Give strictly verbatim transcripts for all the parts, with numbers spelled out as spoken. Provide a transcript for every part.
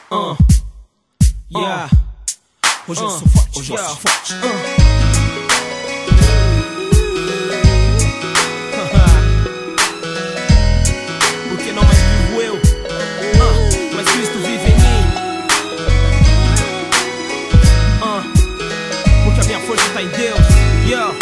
Uh. Yeah. Hoje uh. eu sou forte, hoje yeah. eu sou forte. Uh. Porque não mais vivo eu, uh. mas Cristo vive em mim. uh. Porque a minha força tá em Deus. Yeah.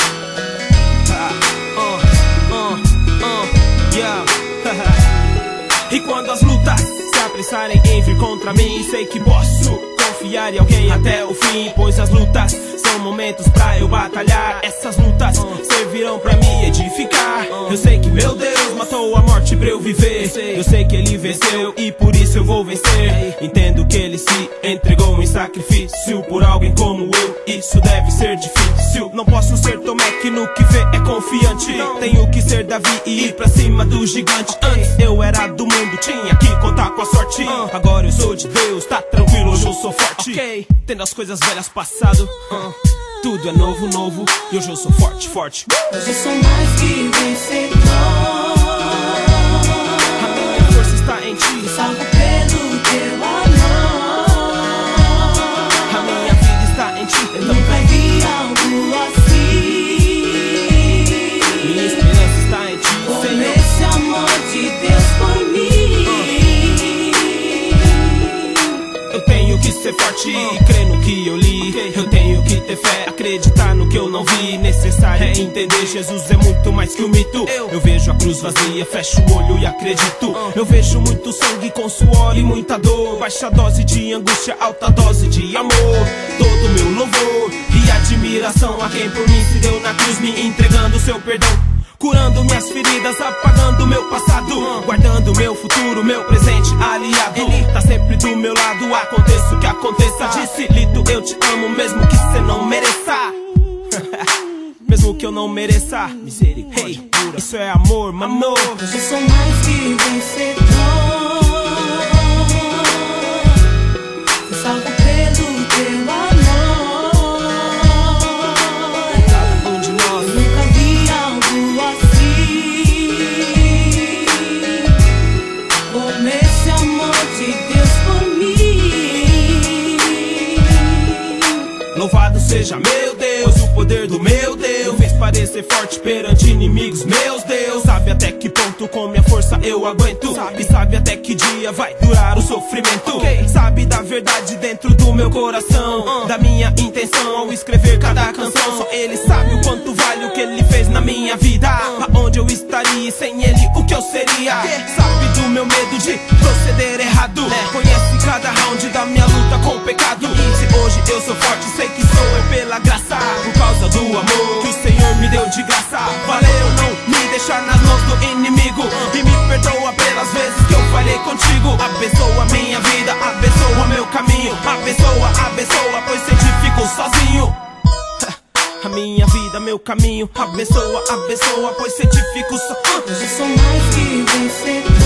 Uh. Uh. Uh. Yeah. E quando as lutas se apressarem em vir contra mim, sei que posso confiar em alguém até o fim, pois as lutas são momentos pra eu batalhar. Essas lutas servirão pra me edificar. Eu sei que meu Deus matou a morte pra eu viver. Eu sei que Ele venceu e por isso eu vou vencer. Entendo que Ele se entregou em sacrifício por alguém como eu. Isso deve ser difícil. Não posso ser Tomé que no que vê é confiante. Tenho que ser Davi e ir pra cima do gigante. Antes eu era do mundo, tinha que contar com a sorte. Agora eu sou de Deus, tá tranquilo, hoje eu sou forte. Ok, tendo as coisas velhas passado, uh, tudo é novo, novo. E hoje eu sou forte, forte. Hoje eu sou mais que vencedor. A minha força está em ti. Me salvo pelo teu amor. A minha vida está em ti. Eu nunca vi algo assim. Minha esperança está em ti, Como Senhor. esse amor de Deus por mim. uh. Eu tenho que ser forte e crer no que eu li. Eu tenho que ter fé, acreditar no que eu não vi. Necessário é entender, Jesus é muito mais que um mito. Eu vejo a cruz vazia, fecho o olho e acredito. Eu vejo muito sangue com suor e muita dor. Baixa dose de angústia, alta dose de amor. Todo meu louvor e admiração a quem por mim se deu na cruz, me entregando seu perdão, curando minhas feridas, apagando meu passado, guardando meu futuro, meu presente aliado. Ele tá sempre do meu lado, aconteça o que aconteça. Disse Lito, eu te amo mesmo que cê não mereça. Mesmo que eu não mereça. Misericórdia, hey, pura. Isso é amor, mano. Hoje eu sou mais que vencedor. Me salvo pelo teu amor. Cada um de nós. Eu nunca vi algo assim. Como esse amor de Deus por mim. Louvado seja meu Deus, o poder do meu Deus fez parecer forte perante inimigos meus. Deus sabe até que ponto com minha força eu aguento. E sabe até que dia vai durar o sofrimento. okay. Sabe da verdade dentro do meu coração, da minha intenção ao escrever cada canção. Só Ele sabe o quanto vale o que Ele fez na minha vida. Aonde eu estaria sem Ele, o que eu seria. Sabe do meu medo de proceder errado. Conhece cada round da minha luta com o pecado. Se hoje eu sou forte, sei que sou é pela graça, por causa do amor que o Senhor me deu de graça. Valeu não me deixar nas mãos do inimigo. E me perdoa pelas vezes que eu falhei contigo. Abençoa minha vida, abençoa meu caminho. Abençoa, abençoa, pois sei que fico sozinho. A minha vida, meu caminho. Abençoa, abençoa, pois sei que fico só. Hoje eu sou mais que vencedor.